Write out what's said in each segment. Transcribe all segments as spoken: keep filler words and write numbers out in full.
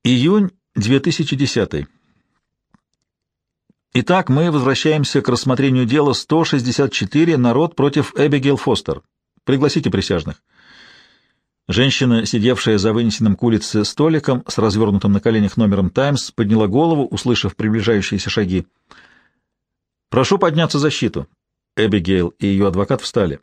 Июнь две тысячи десятый. Итак, мы возвращаемся к рассмотрению дела сто шестьдесят четыре «Народ против Эбигейл Фостер». Пригласите присяжных. Женщина, сидевшая за вынесенным к улице столиком с развернутым на коленях номером «Таймс», подняла голову, услышав приближающиеся шаги. «Прошу подняться защиту». Эбигейл и ее адвокат встали.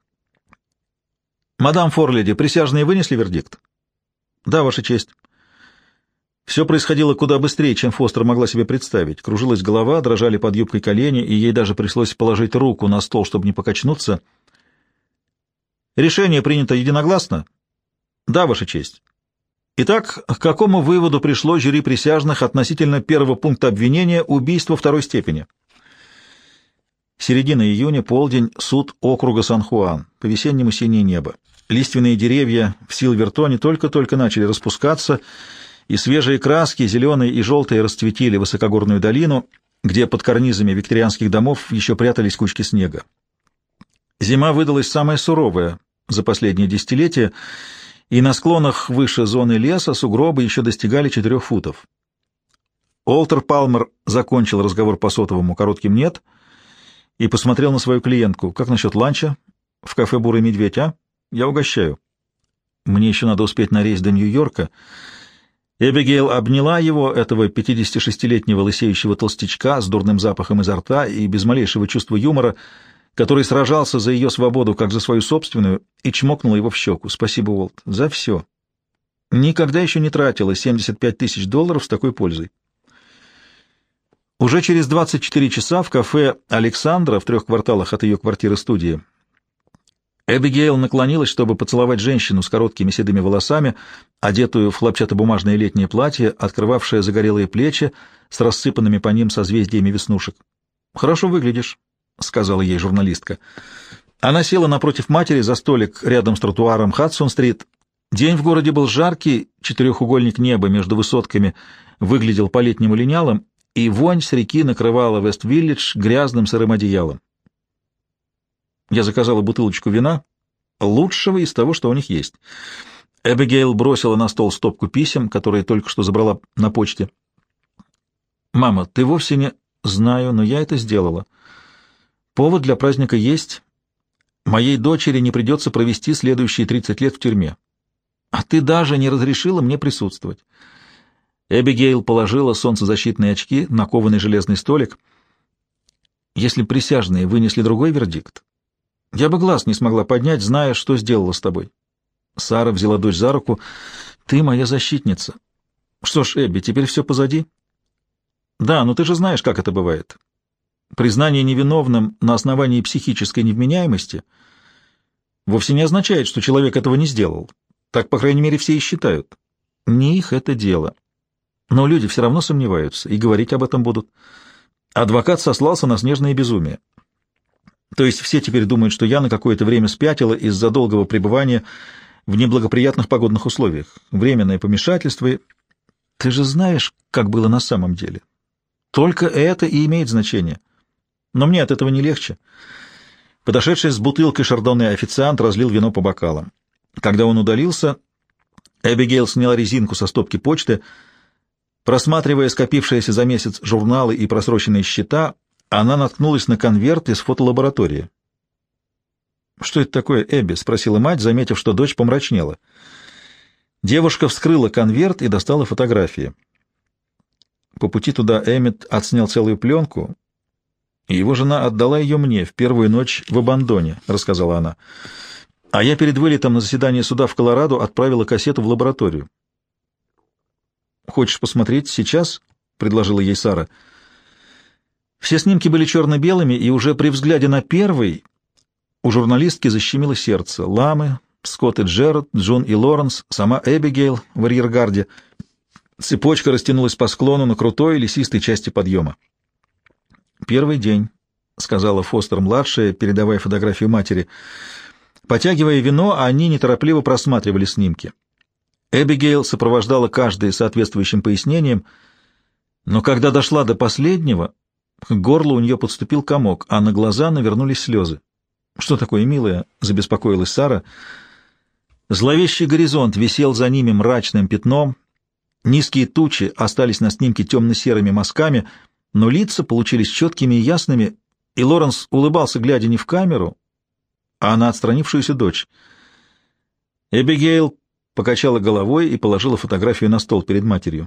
«Мадам Форледи, присяжные вынесли вердикт?» «Да, Ваша честь». Все происходило куда быстрее, чем Фостер могла себе представить. Кружилась голова, дрожали под юбкой колени, и ей даже пришлось положить руку на стол, чтобы не покачнуться. «Решение принято единогласно?» «Да, Ваша честь». Итак, к какому выводу пришло жюри присяжных относительно первого пункта обвинения — убийства второй степени? Середина июня, полдень, суд округа Сан-Хуан. По-весеннему синее небо. Лиственные деревья в Силвертоне только-только начали распускаться, и свежие краски, зеленые и желтые, расцветили высокогорную долину, где под карнизами викторианских домов еще прятались кучки снега. Зима выдалась самая суровая за последние десятилетия, и на склонах выше зоны леса сугробы еще достигали четырех футов. Олтер Палмер закончил разговор по сотовому коротким «нет» и посмотрел на свою клиентку. «Как насчет ланча? В кафе «Бурый медведь», а? Я угощаю. Мне еще надо успеть на рейс до Нью-Йорка». Эбигейл обняла его, этого пятидесятишестилетнего лысеющего толстячка с дурным запахом изо рта и без малейшего чувства юмора, который сражался за ее свободу, как за свою собственную, и чмокнула его в щеку. «Спасибо, Уолт, за все. Никогда еще не тратила семьдесят пять тысяч долларов с такой пользой». Уже через двадцать четыре часа в кафе «Александра» в трех кварталах от ее квартиры-студии Эбигейл наклонилась, чтобы поцеловать женщину с короткими седыми волосами, одетую в хлопчатобумажное летнее платье, открывавшее загорелые плечи с рассыпанными по ним созвездиями веснушек. «Хорошо выглядишь», — сказала ей журналистка. Она села напротив матери за столик рядом с тротуаром Хадсон-стрит. День в городе был жаркий, четырехугольник неба между высотками выглядел по-летнему линялым, и вонь с реки накрывала Вест-Виллидж грязным сырым одеялом. Я заказала бутылочку вина, лучшего из того, что у них есть. Эбигейл бросила на стол стопку писем, которые только что забрала на почте. «Мама, ты вовсе не...» «Знаю, но я это сделала. Повод для праздника есть. Моей дочери не придется провести следующие тридцать лет в тюрьме. А ты даже не разрешила мне присутствовать». Эбигейл положила солнцезащитные очки на кованый железный столик. «Если присяжные вынесли другой вердикт, я бы глаз не смогла поднять, зная, что сделала с тобой». Сара взяла дочь за руку. «Ты моя защитница». «Что ж, Эбби, теперь все позади?» «Да, но ты же знаешь, как это бывает. Признание невиновным на основании психической невменяемости вовсе не означает, что человек этого не сделал. Так, по крайней мере, все и считают. Не их это дело. Но люди все равно сомневаются и говорить об этом будут». Адвокат сослался на снежное безумие. То есть все теперь думают, что я на какое-то время спятила из-за долгого пребывания в неблагоприятных погодных условиях. Временное помешательство. Ты же знаешь, как было на самом деле. Только это и имеет значение. Но мне от этого не легче. Подошедший с бутылкой шардоне официант разлил вино по бокалам. Когда он удалился, Эбигейл сняла резинку со стопки почты. Просматривая скопившиеся за месяц журналы и просроченные счета, она наткнулась на конверт из фотолаборатории. «Что это такое, Эбби?» — спросила мать, заметив, что дочь помрачнела. Девушка вскрыла конверт и достала фотографии. По пути туда Эммет отснял целую пленку, и его жена отдала ее мне в первую ночь в Абандоне, — рассказала она. А я перед вылетом на заседание суда в Колорадо отправила кассету в лабораторию. «Хочешь посмотреть сейчас?» — предложила ей Сара. Все снимки были черно-белыми, и уже при взгляде на первый у журналистки защемило сердце. Ламы, Скотт и Джерард, Джон и Лоренс, сама Эбигейл в арьергарде. Цепочка растянулась по склону на крутой лесистой части подъема. «Первый день», — сказала Фостер-младшая, передавая фотографию матери. Потягивая вино, они неторопливо просматривали снимки. Эбигейл сопровождала каждый соответствующим пояснением, но когда дошла до последнего, к горлу у нее подступил комок, а на глаза навернулись слезы. «Что такое, милая?» — забеспокоилась Сара. Зловещий горизонт висел за ними мрачным пятном, Низкие тучи остались на снимке темно-серыми мазками, но лица получились четкими и ясными, и Лоренс улыбался, глядя не в камеру, а на отстранившуюся дочь. Эбигейл покачала головой и положила фотографию на стол перед матерью.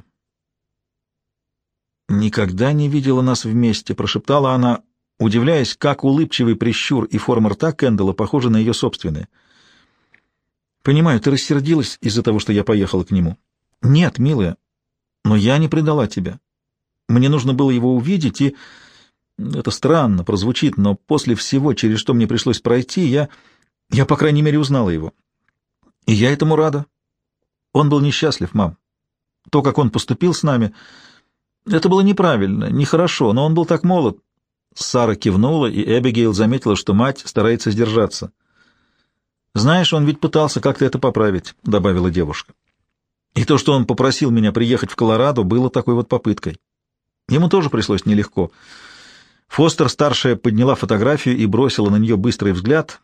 «Никогда не видела нас вместе», — прошептала она, удивляясь, как улыбчивый прищур и форма рта Кэндалла похожи на ее собственные. «Понимаю, ты рассердилась из-за того, что я поехала к нему». «Нет, милая, но я не предала тебя. Мне нужно было его увидеть, и... Это странно прозвучит, но после всего, через что мне пришлось пройти, я... Я, по крайней мере, узнала его. И я этому рада. Он был несчастлив, мам. То, как он поступил с нами, это было неправильно, нехорошо, но он был так молод». Сара кивнула, и Эбигейл заметила, что мать старается сдержаться. «Знаешь, он ведь пытался как-то это поправить», — добавила девушка. «И то, что он попросил меня приехать в Колорадо, было такой вот попыткой. Ему тоже пришлось нелегко». Фостер-старшая подняла фотографию и бросила на нее быстрый взгляд,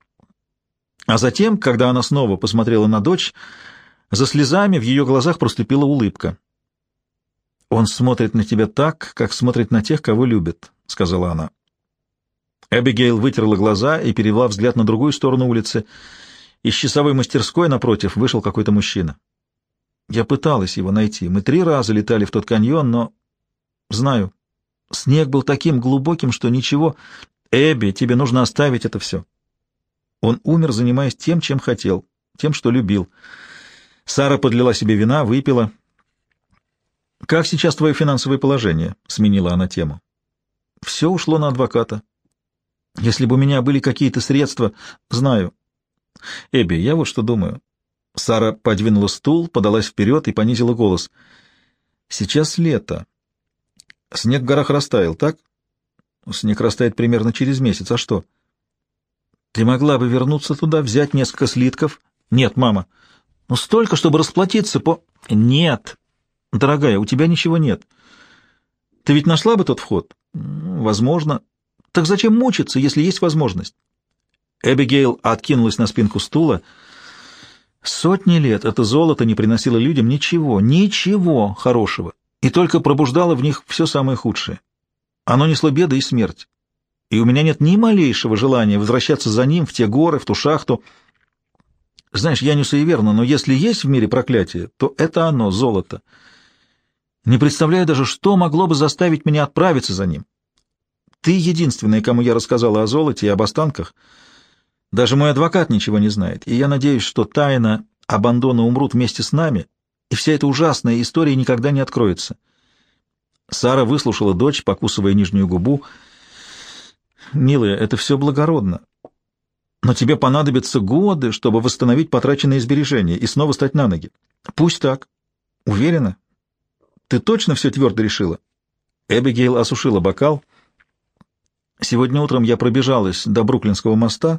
а затем, когда она снова посмотрела на дочь, за слезами в ее глазах проступила улыбка. «Он смотрит на тебя так, как смотрит на тех, кого любит», — сказала она. Эбигейл вытерла глаза и перевела взгляд на другую сторону улицы. Из часовой мастерской напротив вышел какой-то мужчина. «Я пыталась его найти. Мы три раза летали в тот каньон, но... Знаю, снег был таким глубоким, что ничего... Эбби, тебе нужно оставить это все». Он умер, занимаясь тем, чем хотел, тем, что любил. Сара подлила себе вина, выпила. «Как сейчас твое финансовое положение?» — сменила она тему. «Все ушло на адвоката. Если бы у меня были какие-то средства... Знаю. Эбби, я вот что думаю». Сара подвинула стул, подалась вперед и понизила голос. «Сейчас лето. Снег в горах растаял, так? Снег растает примерно через месяц. А что? Ты могла бы вернуться туда, взять несколько слитков?» «Нет, мама. Ну, столько, чтобы расплатиться по...» «Нет. Дорогая, у тебя ничего нет. Ты ведь нашла бы тот вход?» «Возможно. Так зачем мучиться, если есть возможность?» Эбигейл откинулась на спинку стула. Сотни лет это золото не приносило людям ничего, ничего хорошего, и только пробуждало в них все самое худшее. Оно несло беды и смерть. И у меня нет ни малейшего желания возвращаться за ним в те горы, в ту шахту. Знаешь, я не суеверна, но если есть в мире проклятие, то это оно, золото. Не представляю даже, что могло бы заставить меня отправиться за ним. Ты единственная, кому я рассказала о золоте и об останках. Даже мой адвокат ничего не знает, и я надеюсь, что тайна Абандона умрут вместе с нами, и вся эта ужасная история никогда не откроется. Сара выслушала дочь, покусывая нижнюю губу. «Милая, это все благородно, но тебе понадобятся годы, чтобы восстановить потраченные сбережения и снова стать на ноги. Пусть так. Уверена? Ты точно все твердо решила?» Эбигейл осушила бокал. «Сегодня утром я пробежалась до Бруклинского моста,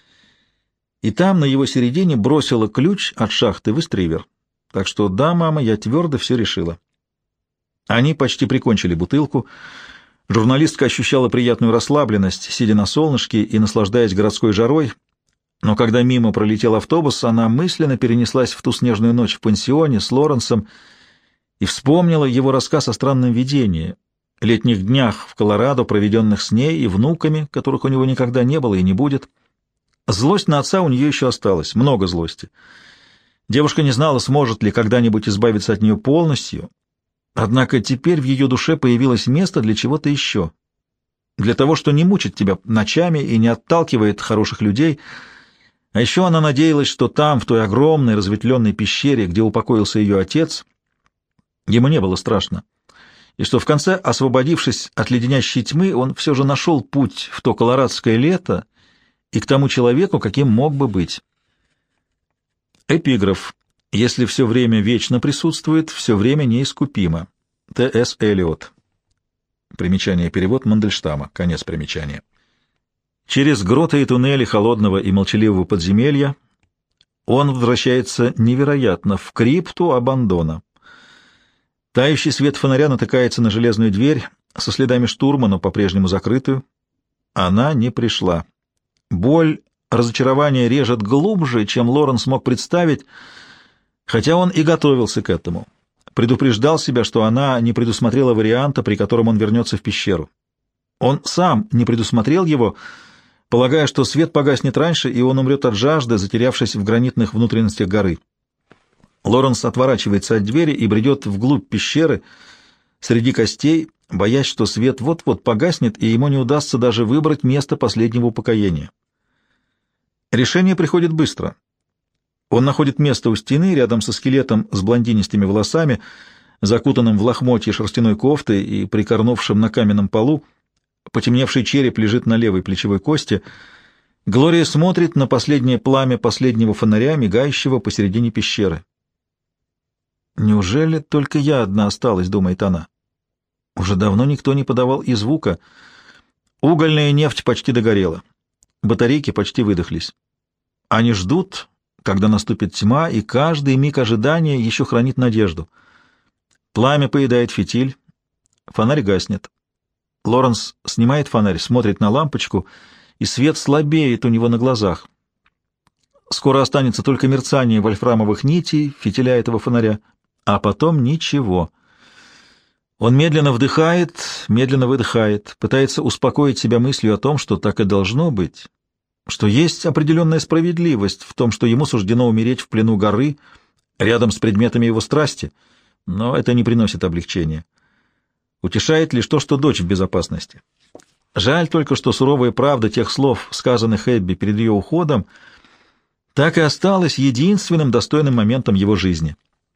и там, на его середине, бросила ключ от шахты в истривер. Так что да, мама, я твердо все решила». Они почти прикончили бутылку. Журналистка ощущала приятную расслабленность, сидя на солнышке и наслаждаясь городской жарой, но когда мимо пролетел автобус, она мысленно перенеслась в ту снежную ночь в пансионе с Лоренсом и вспомнила его рассказ о странном видении, летних днях в Колорадо, проведенных с ней и внуками, которых у него никогда не было и не будет. Злость на отца у нее еще осталась, много злости. Девушка не знала, сможет ли когда-нибудь избавиться от нее полностью, однако теперь в ее душе появилось место для чего-то еще, для того, что не мучит тебя ночами и не отталкивает хороших людей. А еще она надеялась, что там, в той огромной разветвленной пещере, где упокоился ее отец, ему не было страшно, и что в конце, освободившись от леденящей тьмы, он все же нашел путь в то колорадское лето и к тому человеку, каким мог бы быть. Эпиграф. Если все время вечно присутствует, все время неискупимо. Т С Элиот. Примечание, перевод Мандельштама. Конец примечания. Через гроты и туннели холодного и молчаливого подземелья он возвращается невероятно в крипту Абандона. Тающий свет фонаря натыкается на железную дверь со следами штурма, но по-прежнему закрытую. Она не пришла. Боль, разочарование режет глубже, чем Лоренс мог представить, хотя он и готовился к этому. предупреждал себя, что она не предусмотрела варианта, при котором он вернется в пещеру. Он сам не предусмотрел его, полагая, что свет погаснет раньше, и он умрет от жажды, затерявшись в гранитных внутренностях горы. Лоренс отворачивается от двери и бредет вглубь пещеры среди костей, боясь, что свет вот-вот погаснет, и ему не удастся даже выбрать место последнего упокоения. Решение приходит быстро. Он находит место у стены, рядом со скелетом с блондинистыми волосами, закутанным в лохмотье шерстяной кофты и прикорнувшим на каменном полу. Потемневший череп лежит на левой плечевой кости. Глория смотрит на последнее пламя последнего фонаря, мигающего посередине пещеры. «Неужели только я одна осталась?» — думает она. Уже давно никто не подавал и звука. Угольная нефть почти догорела. Батарейки почти выдохлись. Они ждут, когда наступит тьма, и каждый миг ожидания еще хранит надежду. Пламя поедает фитиль, фонарь гаснет. Лоренс снимает фонарь, смотрит на лампочку, и свет слабеет у него на глазах. Скоро останется только мерцание вольфрамовых нитей, фитиля этого фонаря, а потом ничего. Он медленно вдыхает, медленно выдыхает, пытается успокоить себя мыслью о том, что так и должно быть, что есть определенная справедливость в том, что ему суждено умереть в плену горы, рядом с предметами его страсти, но это не приносит облегчения. Утешает лишь то, что дочь в безопасности. Жаль только, что суровая правда тех слов, сказанных Эбби перед ее уходом, так и осталась единственным достойным моментом его жизни.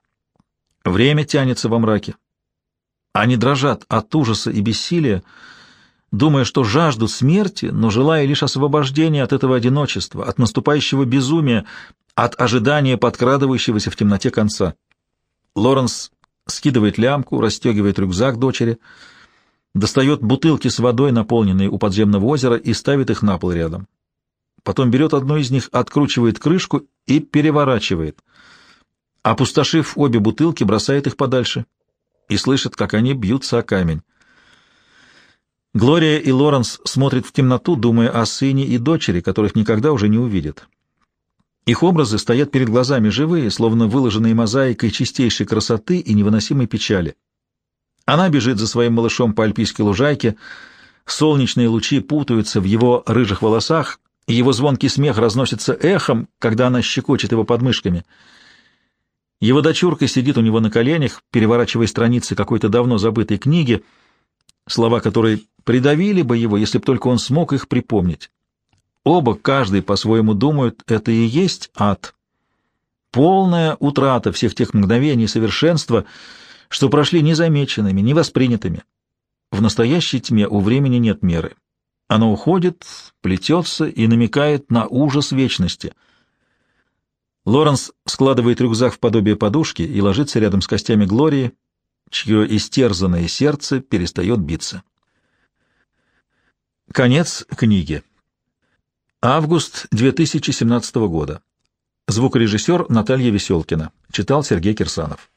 Время тянется во мраке. Они дрожат от ужаса и бессилия, думая, что жаждут смерти, но желая лишь освобождения от этого одиночества, от наступающего безумия, от ожидания подкрадывающегося в темноте конца. Лоренс скидывает лямку, расстегивает рюкзак дочери, достает бутылки с водой, наполненные у подземного озера, и ставит их на пол рядом. Потом берет одну из них, откручивает крышку и переворачивает. Опустошив обе бутылки, бросает их подальше и слышит, как они бьются о камень. Глория и Лоренс смотрят в темноту, думая о сыне и дочери, которых никогда уже не увидят. Их образы стоят перед глазами живые, словно выложенные мозаикой чистейшей красоты и невыносимой печали. Она бежит за своим малышом по альпийской лужайке, солнечные лучи путаются в его рыжих волосах, и его звонкий смех разносится эхом, когда она щекочет его подмышками. Его дочурка сидит у него на коленях, переворачивая страницы какой-то давно забытой книги, слова которой придавили бы его, если бы только он смог их припомнить. Оба, каждый по-своему думают, это и есть ад. Полная утрата всех тех мгновений совершенства, что прошли незамеченными, невоспринятыми. В настоящей тьме у времени нет меры. Оно уходит, плетется и намекает на ужас вечности. Лоренс складывает рюкзак в подобие подушки и ложится рядом с костями Глории, чье истерзанное сердце перестает биться. Конец книги. Август две тысячи семнадцатого года. Звукорежиссер Наталья Веселкина. Читал Сергей Кирсанов.